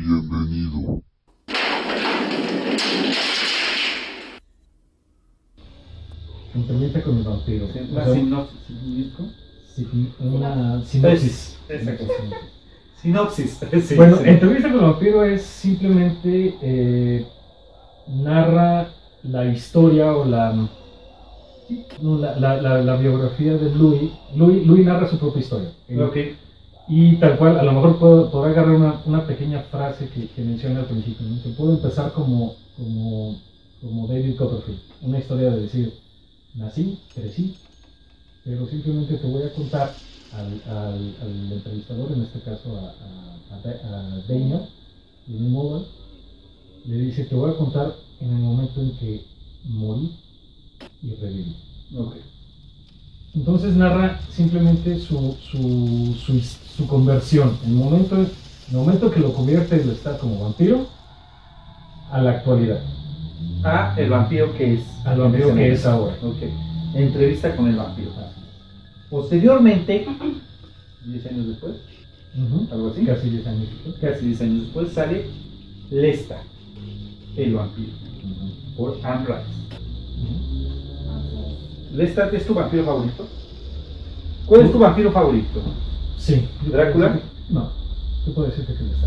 Bienvenido. Entrevista con el vampiro. Una sinopsis. Exacto. Sinopsis. Sí, Bueno, sí. Entrevista con el vampiro es simplemente narra la historia o la biografía de Louis. Louis narra su propia historia. Ok. Y tal cual, a lo mejor podrá agarrar una pequeña frase que menciona al principio, ¿no? Se puede empezar como David Copperfield, una historia de decir, nací, crecí, pero simplemente te voy a contar al entrevistador, en este caso a Daniel Mullen, le dice, te voy a contar en el momento en que morí y reviví. Ok. Entonces narra simplemente su conversión, el momento que lo convierte de estar como vampiro a la actualidad. El vampiro que es. Al vampiro que es ahora. Ok. Entrevista con el vampiro. Posteriormente, 10 años después, algo así. Casi 10 años después. Casi 10 años después sale Lestat, el vampiro, por Anne Rice. ¿Lestat es tu vampiro favorito? ¿Cuál es tu vampiro favorito? Sí. ¿Drácula? No. Yo puedo decirte que Lestat.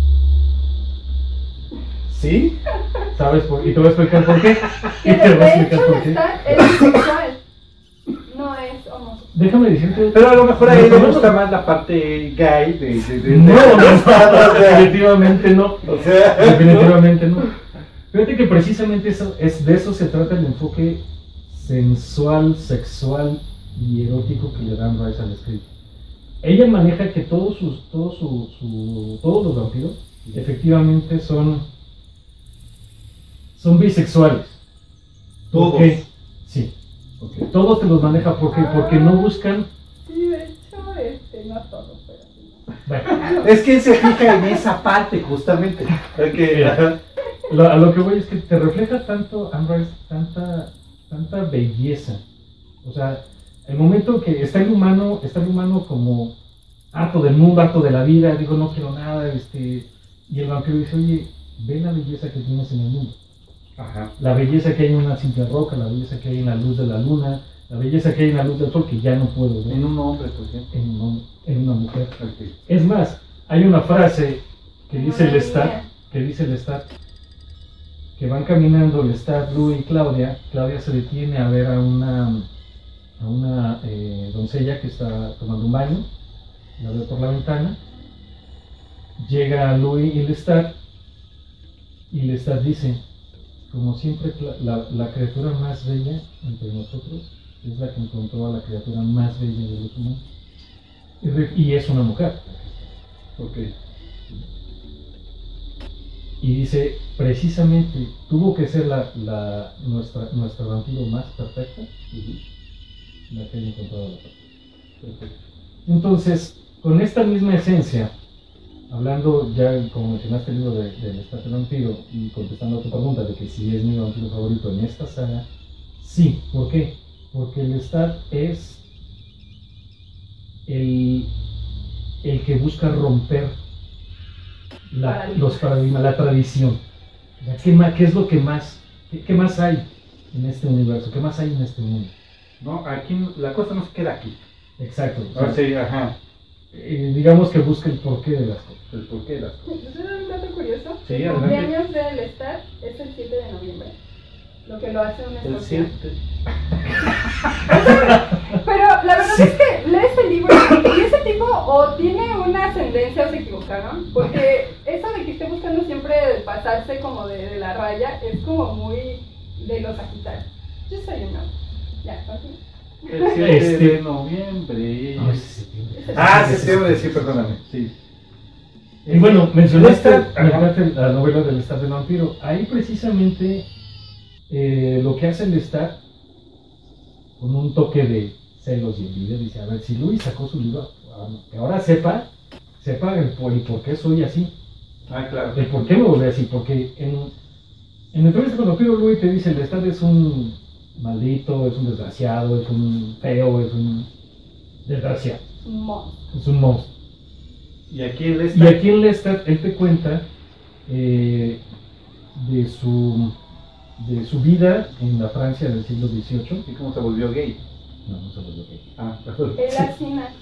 ¿Sí? ¿Sabes por qué? Y te voy a explicar por qué. Que de hecho Lestat es bisexual, no es homosexual. Déjame decirte. Pero a lo mejor a él le gusta más la parte gay de No, Lestat, o sea, definitivamente no. o sea, Definitivamente no. Fíjate que precisamente de eso se trata el enfoque sensual, sexual y erótico que le dan Rice al escrito. Ella maneja que todos los vampiros efectivamente son bisexuales. ¿Todos? ¿Por qué? Sí. Okay. Todos te los maneja porque no buscan. Sí, de hecho, no todos, pero sí. Bueno, Es que él se fija en esa parte justamente. Mira, a lo que voy es que te refleja tanto, Amber, tanta belleza. O sea, el momento que está el humano como harto del mundo, harto de la vida, digo, no quiero nada, y el vampiro dice, oye, ve la belleza que tienes en el mundo. Ajá. La belleza que hay en una simple roca, la belleza que hay en la luz de la luna, la belleza que hay en la luz del sol que ya no puedo ver En un hombre, por ejemplo. en una mujer. Okay. Es más, hay una frase que dice Lestat, que van caminando Lestat, Louis y Claudia. Claudia se detiene a ver a una doncella que está tomando un baño, la ve por la ventana. Llega Louis y Lestat dice, como siempre, la criatura más bella entre nosotros es la que encontró a la criatura más bella de los humanos. Y es una mujer. Ok. Y dice, precisamente, tuvo que ser nuestra vampiro más perfecta, la que haya encontrado la perfecta. Perfecto. Entonces, con esta misma esencia, hablando ya, como mencionaste el libro de Lestat el vampiro, y contestando a tu pregunta de que si es mi vampiro favorito en esta saga, sí. ¿Por qué? Porque Lestat es el que busca romper los paradigmas, la tradición. ¿Qué es lo que más, qué más hay en este universo? ¿Qué más hay en este mundo? No, aquí la cosa no se queda aquí. Exacto. O sea, Sí, ajá. Digamos que busca el porqué de las cosas. El porqué de las cosas. ¿Es un dato curioso? Sí, el adelante. cumpleaños de Lestat es el 7 de noviembre, lo que lo hace un El escorpión. 7. Pero la verdad Sí. es que lees el libro y ese tipo o tiene una ascendencia o se equivocaron, porque eso de que esté buscando siempre pasarse como de la raya es como muy de los Sagitarios. Yo soy una. Ya, continúa. El 7 de noviembre. No, es septiembre. Septiembre, sí, perdóname. Sí. Y bueno, mencionaste Lestat, la novela del Lestat del vampiro. Ahí precisamente lo que hace el Lestat, con un toque de celos y envidia, dice, a ver, si Louis sacó su libro, que ahora sepa el por qué soy así. Claro. El por qué me volví así, porque en Entrevista con el vampiro, Louis te dice, el Lestat es un maldito, es un desgraciado, es un feo, es un desgraciado, Mon. es un monstruo. Y aquí en Y aquí en Lestat, él te cuenta de su vida en la Francia del siglo XVIII. ¿Y cómo se volvió gay? No, no se volvió gay. Ah, perdón. Él así nació.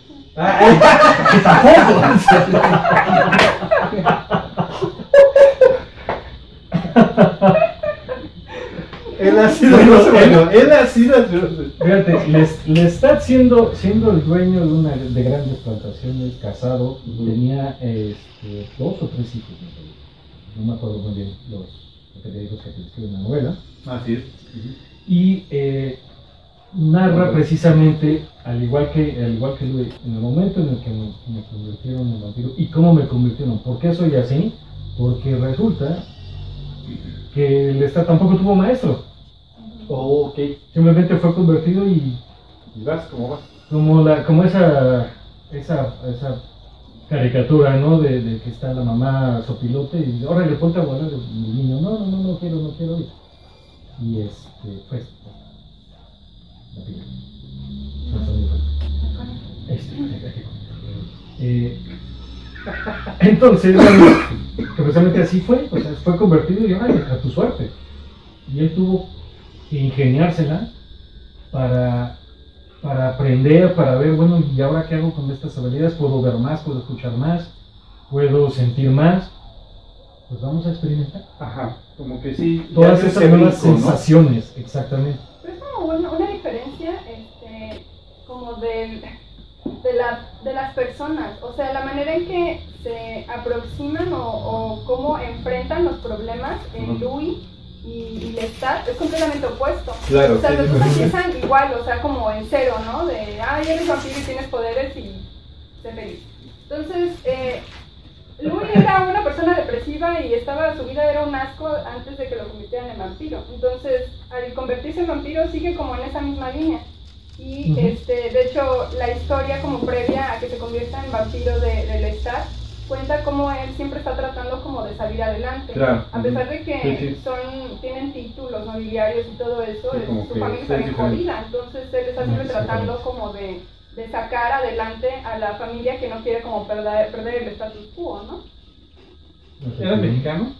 Él ha sido, él ha sido. Fíjate, Lestat siendo el dueño de grandes plantaciones, casado, tenía 2 o 3 hijos, no me acuerdo muy bien los hijos que describen en la novela. Así es. Y narra precisamente, al igual que Louis, en el momento en el que me convirtieron en vampiro y cómo me convirtieron. ¿Por qué soy así? Porque resulta que Lestat tampoco tuvo maestro. Oh, ok. Simplemente fue convertido y ¿Y vas? ¿Cómo vas? como esa caricatura, ¿no? De que está la mamá sopilote y ahora le ponte a volar el niño. No quiero ir. Y pues la piel. Entonces, bueno, que precisamente así fue, o sea, fue convertido y ahora a tu suerte. Y él tuvo que ingeniársela para aprender, para ver, bueno, ¿y ahora qué hago con estas habilidades? ¿Puedo ver más? ¿Puedo escuchar más? ¿Puedo sentir más? Pues vamos a experimentar. Ajá, como que sí. Todas esas nuevas sensaciones, ¿no? Exactamente. Pero es como una diferencia, como de las personas, o sea, la manera en que se aproximan o cómo enfrentan los problemas en Louis y Lestat es completamente opuesto. Claro, o sea, sí, los dos empiezan igual, o sea, como en cero, ¿no? De, eres vampiro y tienes poderes y sé feliz. Entonces, Louis era una persona depresiva y su vida era un asco antes de que lo convirtieran en vampiro. Entonces, al convertirse en vampiro sigue como en esa misma línea. Y de hecho, la historia como previa a que se convierta en vampiro de Lestat cuenta cómo él siempre está tratando como de salir adelante. Claro. A pesar de que Sí. tienen títulos nobiliarios y todo eso, Sí, como su que familia está bien jodida. Entonces él está siempre tratando como de sacar adelante a la familia que no quiere como perder el status quo, ¿no? ¿Eras mexicano?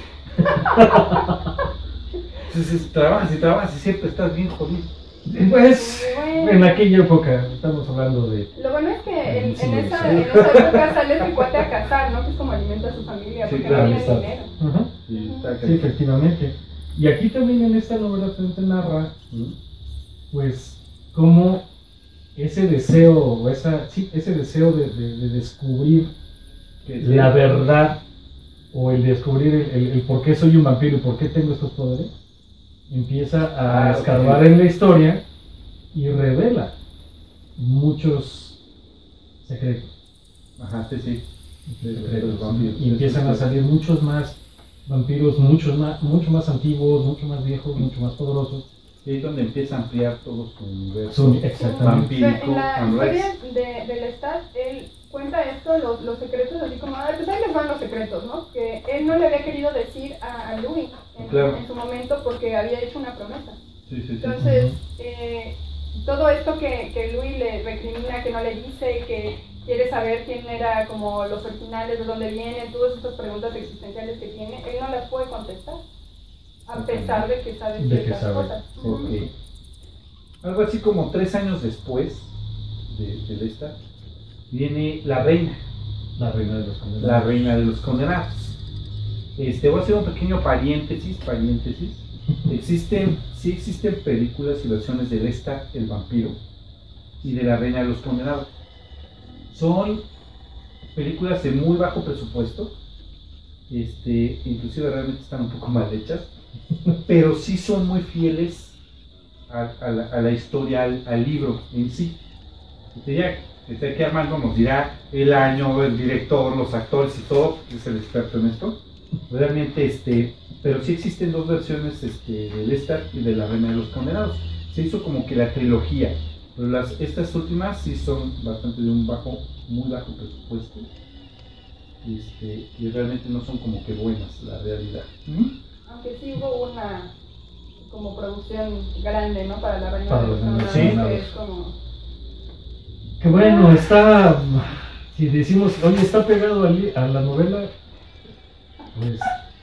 Entonces trabajas y siempre estás bien jodido. Pues, Bueno. en aquella época, estamos hablando de... Lo bueno es que en Sí, esa sí. época sale su cuate a casar, ¿no? Que es como alimenta a su familia, Sí, porque claro, no tiene está. dinero. Ajá. Sí, está Sí, efectivamente. Y aquí también en esta novela se narra, pues, cómo ese deseo, ese deseo de descubrir la verdad, o el descubrir el por qué soy un vampiro y por qué tengo estos poderes, empieza a escarbar en la historia y revela muchos secretos. Ajá, sí. Secretos, Vampiros. y empiezan a salir muchos más vampiros, mucho más antiguos, mucho más viejos, mucho más poderosos. Y ahí es donde empieza a ampliar todo su universo Exactamente. vampírico. En la Unrise. historia de Lestat, él cuenta esto, los secretos, así como, pues ahí les van los secretos, ¿no? Que él no le había querido decir a Louis en su momento porque había hecho una promesa. Sí. Entonces, todo esto que Louis le recrimina, que no le dice, que quiere saber quién era como los originales, de dónde vienen, todas estas preguntas existenciales que tiene, él no las puede contestar, a pesar de que sabe ciertas cosas. Ok. Algo así como 3 años después de Lestat, viene La Reina. La reina de los condenados. La Reina de los Condenados. Voy a hacer un pequeño paréntesis. Sí existen películas y versiones de Lestat, el vampiro, y de La Reina de los Condenados. Son películas de muy bajo presupuesto, inclusive realmente están un poco mal hechas, pero sí son muy fieles a la historia, al libro en sí. Que Armando nos dirá el año, el director, los actores y todo, que es el experto en esto. Realmente, pero sí existen 2 versiones de Lestat y de La Reina de los Condenados. Se hizo como que la trilogía, pero estas últimas sí son bastante de un muy bajo presupuesto. Y realmente no son como que buenas, la realidad. Aunque sí hubo una como producción grande, ¿no? Para La Reina Para de los La Reina de los Condenados, Condenados. que es como... Que bueno, está, si decimos, oye, está pegado a la novela, Pues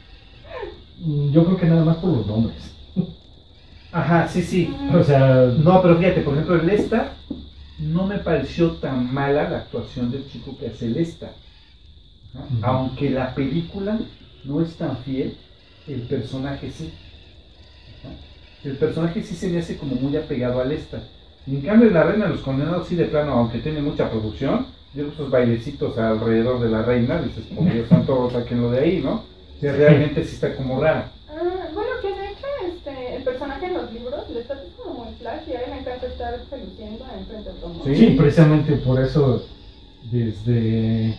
yo creo que nada más por los nombres. Ajá, sí, sí. O sea, No, pero fíjate, por ejemplo, en esta no me pareció tan mala la actuación del chico que hace el esta. ¿No? Ujú. Aunque la película no es tan fiel, el personaje sí. Ajá. El personaje sí se me hace como muy apegado al esta. Y en cambio, La Reina de los Condenados sí de plano, aunque tiene mucha producción, yo esos bailecitos alrededor de la reina, dices, por Dios santo, saquenlo de ahí, ¿no? O sea, realmente sí está como rara. Bueno, que de hecho el personaje en los libros le está como muy flash y a él le encanta estar seduciendo en frente de todo el mundo. Sí. sí, precisamente por eso, desde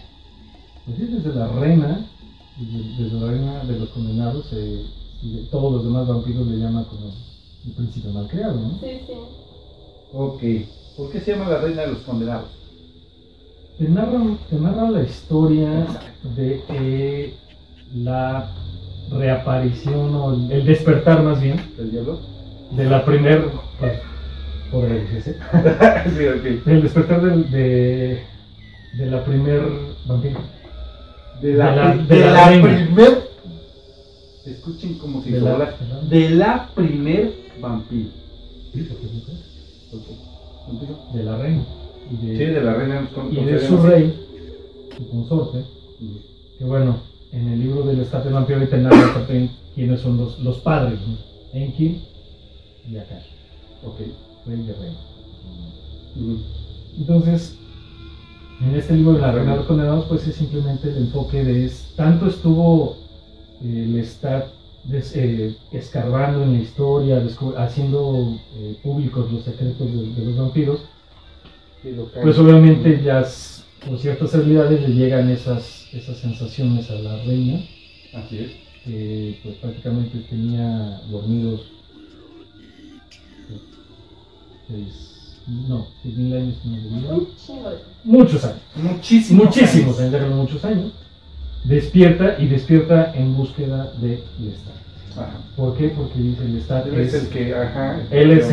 la reina, desde la reina de los condenados, y todos los demás vampiros le llaman como el príncipe malcriado, ¿no? Sí, sí. Ok. ¿Por qué se llama La Reina de los Condenados? Te narra la historia Exacto. de la reaparición o el despertar más bien ¿El diablo? de la primer, pues, por decirse, Sí, ok. el despertar de la primer vampiro. De la la reina. primer. Escuchen como si De fuera la- de la primer vampiro. Sí, porque es mujer. Ok. ¿Vampiro? De la reina y Sí, de la reina de los y condenados. de su rey, su consorte, que bueno, en el libro del Estate Vampiro te narra también quiénes son los padres, ¿no? Enki y Akash, Ok. rey y reina. Ujú. Entonces, en este libro de La Reina de los Condenados, pues es simplemente el enfoque de tanto estuvo el estar escarbando en la historia, haciendo públicos los secretos de los vampiros, Sí, lo cae. pues obviamente ya por ciertas habilidades le llegan esas sensaciones a la reina, Así es. que pues prácticamente tenía dormidos 6.000 años que no dormía. Un chingo de. Muchos años. Muchísimos años, déjalo, muchos años. Despierta en búsqueda de Lestat. Ajá. ¿Por qué? Porque dice Lestat Él es el que, ajá. él es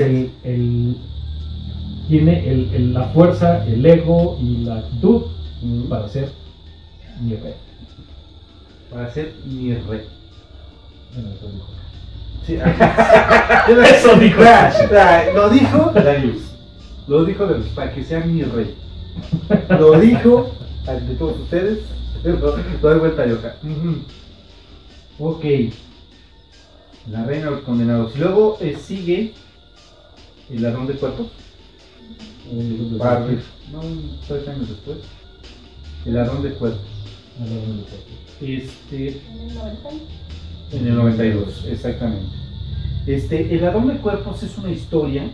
tiene la fuerza, el ego y la actitud Ujú. para ser mi rey. Para ser mi rey. Bueno, eso dijo. Sí, ajá. Eso dijo. Lo dijo Darius. Lo dijo Darius, para que sea mi rey. Lo dijo ante todos ustedes. Lo doy vuelta yo acá. Ok. La reina de los condenados. Y luego sigue el ladrón de cuerpos. Barry. No, 3 años después. El ladrón de cuerpos. En el 90. En el 92, exactamente. El ladrón de cuerpos es una historia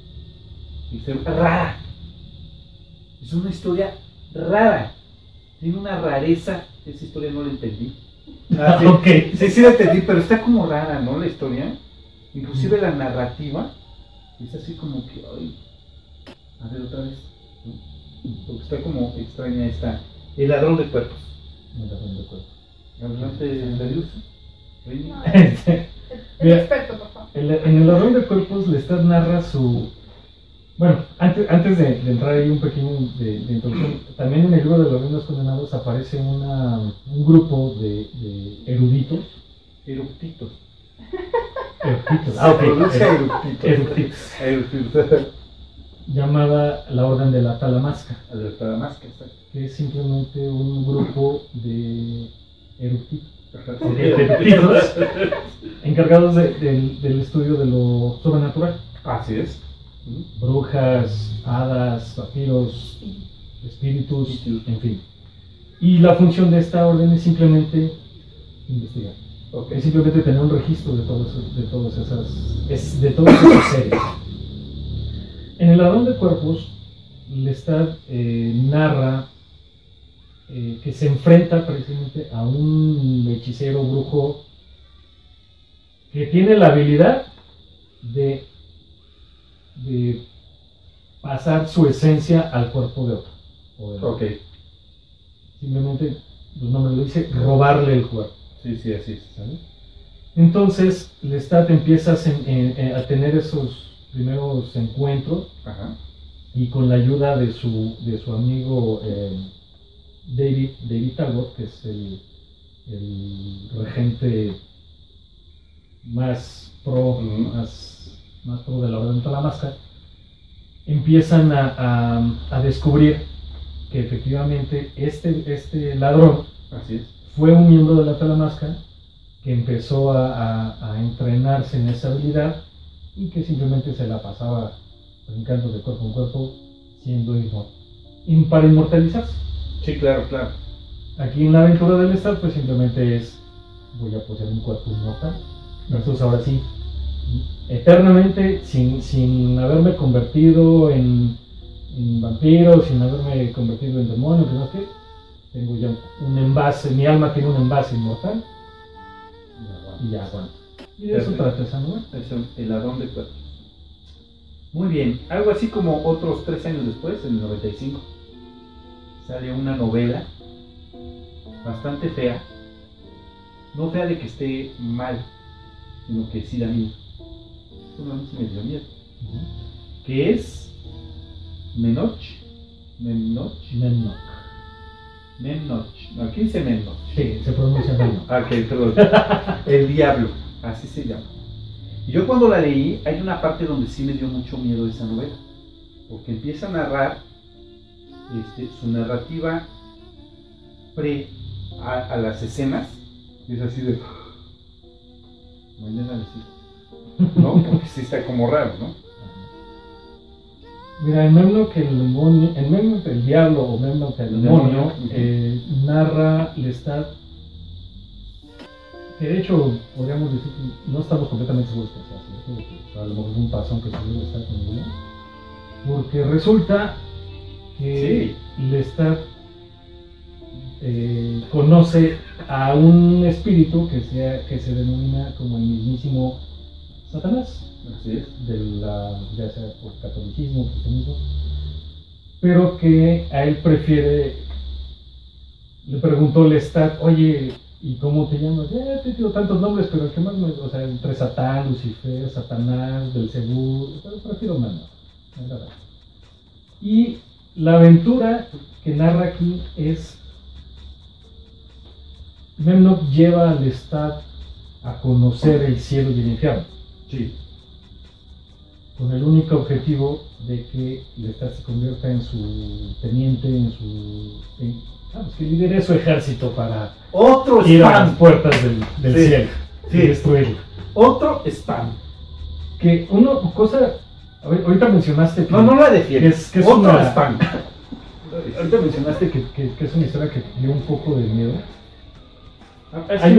rara. Es una historia rara. Tiene una rareza. Esa historia no la entendí. Ah, ok. Sí la entendí, pero está como rara, ¿no? La historia. Inclusive la narrativa. Es así como que, ay, a ver otra vez. ¿No? Porque está como extraña esta. El ladrón de cuerpos. Adelante, Darius. No, El el experto, por favor. En el ladrón de cuerpos, Lestat narra su. Bueno, antes de entrar ahí un pequeño de introducción, también en el libro de los reinos condenados aparece un grupo de eruditos. Eructitos. Ah, ok. Pronuncia eructitos. Eructitos. Llamada la Orden de la Talamasca, A la Talamasca, exacto. que es simplemente un grupo de eructitos. Encargados del estudio de lo sobrenatural. Así es. Brujas, hadas, vampiros, espíritus, en fin. Y la función de esta orden es simplemente investigar. Ok. Es simplemente tener un registro de todos esos seres. En el ladrón de cuerpos, Lestat narra que se enfrenta precisamente a un hechicero brujo que tiene la habilidad de pasar su esencia al cuerpo de otro. Ok. Simplemente, el nombre lo dice, robarle el cuerpo. Sí, así es. ¿Sale? Entonces, Lestat empieza a tener esos primeros encuentros. Ajá. Y con la ayuda de su amigo David Talbot, que es el regente más pro, más pro de la Orden de Talamasca, empiezan a descubrir que efectivamente este ladrón Así es. fue un miembro de la Talamasca que empezó a entrenarse en esa habilidad y que simplemente se la pasaba brincando de cuerpo en cuerpo, siendo para inmortalizarse. Sí, claro, claro. Aquí en la aventura del Lestat pues simplemente es voy a poseer un cuerpo inmortal. Entonces ahora sí, eternamente, sin haberme convertido en vampiro, sin haberme convertido en demonio, que no sé, tengo ya un envase, mi alma tiene un envase inmortal y ya aguanto. Y de eso trata esa novela. Es el ladrón de cuerpos. Muy bien, algo así como otros 3 años después, en el 95, sale una novela bastante fea. No fea de que esté mal, sino que sí da miedo. Eso a mí sí me dio miedo. Que es Memnoch. Memnoch. No, aquí dice Memnoch. Sí, se pronuncia Memnoch. Ah, ok, perdón. El diablo, así se llama. Y yo cuando la leí, hay una parte donde sí me dio mucho miedo esa novela. Porque empieza a narrar su narrativa a las escenas. Y es así de... Mañana les digo. ¿No? Porque sí está como raro, ¿no? Mira, en Memnoch el diablo o Memnoch el demonio narra Lestat, que de hecho podríamos decir que no estamos completamente seguros que sea cierto, que a lo mejor es un pasón que se dio Lestat con el demonio, porque resulta que Lestat conoce a un espíritu que se denomina como el mismísimo Satanás. Así es. Ya sea por catolicismo, cristianismo, pero que a él le preguntó Lestat, oye, ¿y cómo te llamas? Ya te digo tantos nombres, pero el que más o sea, entre Satán, Lucifer, Satanás, Belcebú, pero prefiero Memnoch, es verdad. Y la aventura que narra aquí es Memnoch lleva a Lestat a conocer el cielo y el infierno. Sí. Con el único objetivo de que Lestat se convierta en su teniente, que lidere su ejército para Otro ir a spam. las puertas del cielo y destruirlo. Otro spam. Que ahorita mencionaste que, No la defiendes. que es otro una, spam. ahorita mencionaste que es una historia que dio un poco de miedo. Hay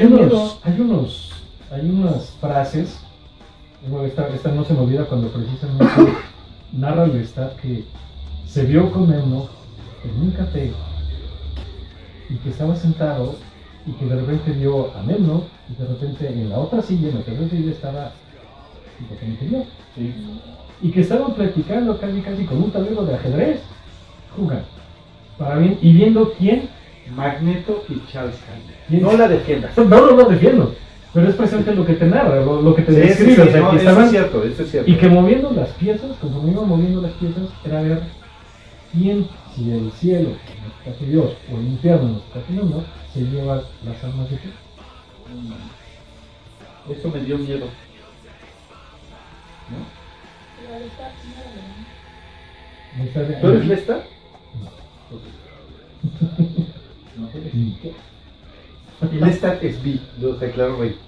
unas frases. Bueno, esta no se me olvida cuando precisamente narra Lestat que se vio con Memnoch en un café y que estaba sentado y que de repente vio a Memnoch y de repente en la otra silla, en la tercera silla estaba completamente yo. Sí. Y que estaban platicando casi con un tablero de ajedrez, jugando, y viendo quién. Magneto y Charles Xavier. ¿Quién? No la defiendas. No lo defiendo. Pero es precisamente lo que te narra, lo que te describe. O sea, no, que eso estaban, es cierto, eso es cierto. y que moviendo las piezas, conforme iban moviendo las piezas, era ver quién, si el cielo, en este caso Dios, o el infierno, en este caso Memnoch, se lleva las almas de Dios. Eso me dio miedo. ¿No? ¿Tú eres Lestat? No. Y Lestat es B, lo aclaro hoy.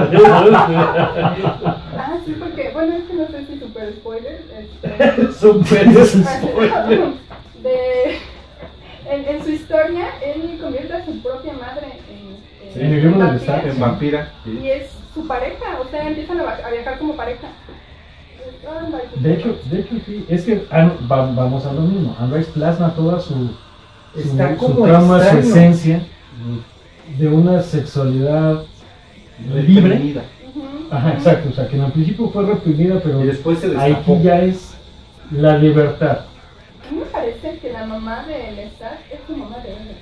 Ah, sí, porque, bueno, es que no sé si super spoiler. Super spoiler. En su historia, él convierte a su propia madre en el libro de vampira, Lestat, En vampira. y es su pareja, o sea, empiezan a viajar como pareja. De hecho sí, es que vamos a lo mismo. Anne Rice plasma toda su trama, su esencia de una sexualidad libre. Reprimida. Ajá, exacto, o sea, que en el principio fue reprimida, pero Y después se destapó. aquí ya es la libertad. A mí me parece que la mamá de Lestat es su mamá de él.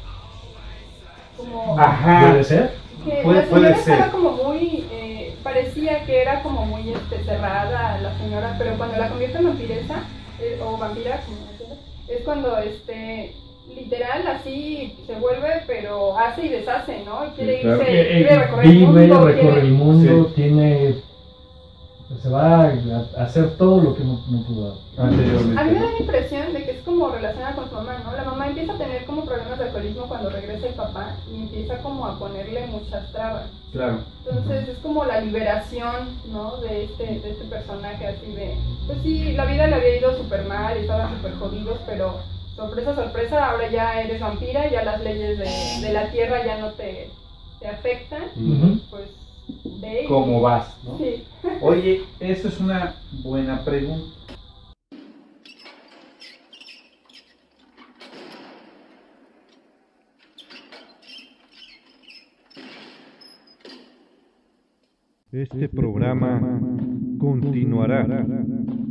Como Ajá. ¿Puede ser? que Puede la señora ser. estaba como muy, parecía que era como muy cerrada la señora, pero cuando la convierte en vampiresa, o vampira, como me entiendes, es cuando literal así se vuelve, pero hace y deshace, ¿no? Y quiere Sí, claro. irse, quiere recorrer el Vive, mundo, recorre el mundo, Sí. se va a hacer todo lo que no pudo Anteriormente. A mí me da ¿no? la impresión de que es como relacionada con su mamá, ¿no? La mamá empieza a tener como problemas de alcoholismo cuando regresa el papá y empieza como a ponerle muchas trabas. Claro. Entonces es como la liberación, ¿no? De este personaje así de... Pues sí, la vida le había ido súper mal y estaban súper jodidos, pero sorpresa, sorpresa, ahora ya eres vampira, ya las leyes de la tierra ya no te afectan. Ujú. Pues ve y- ¿Cómo vas? ¿No? Sí. Oye, eso es una buena pregunta. Este programa continuará.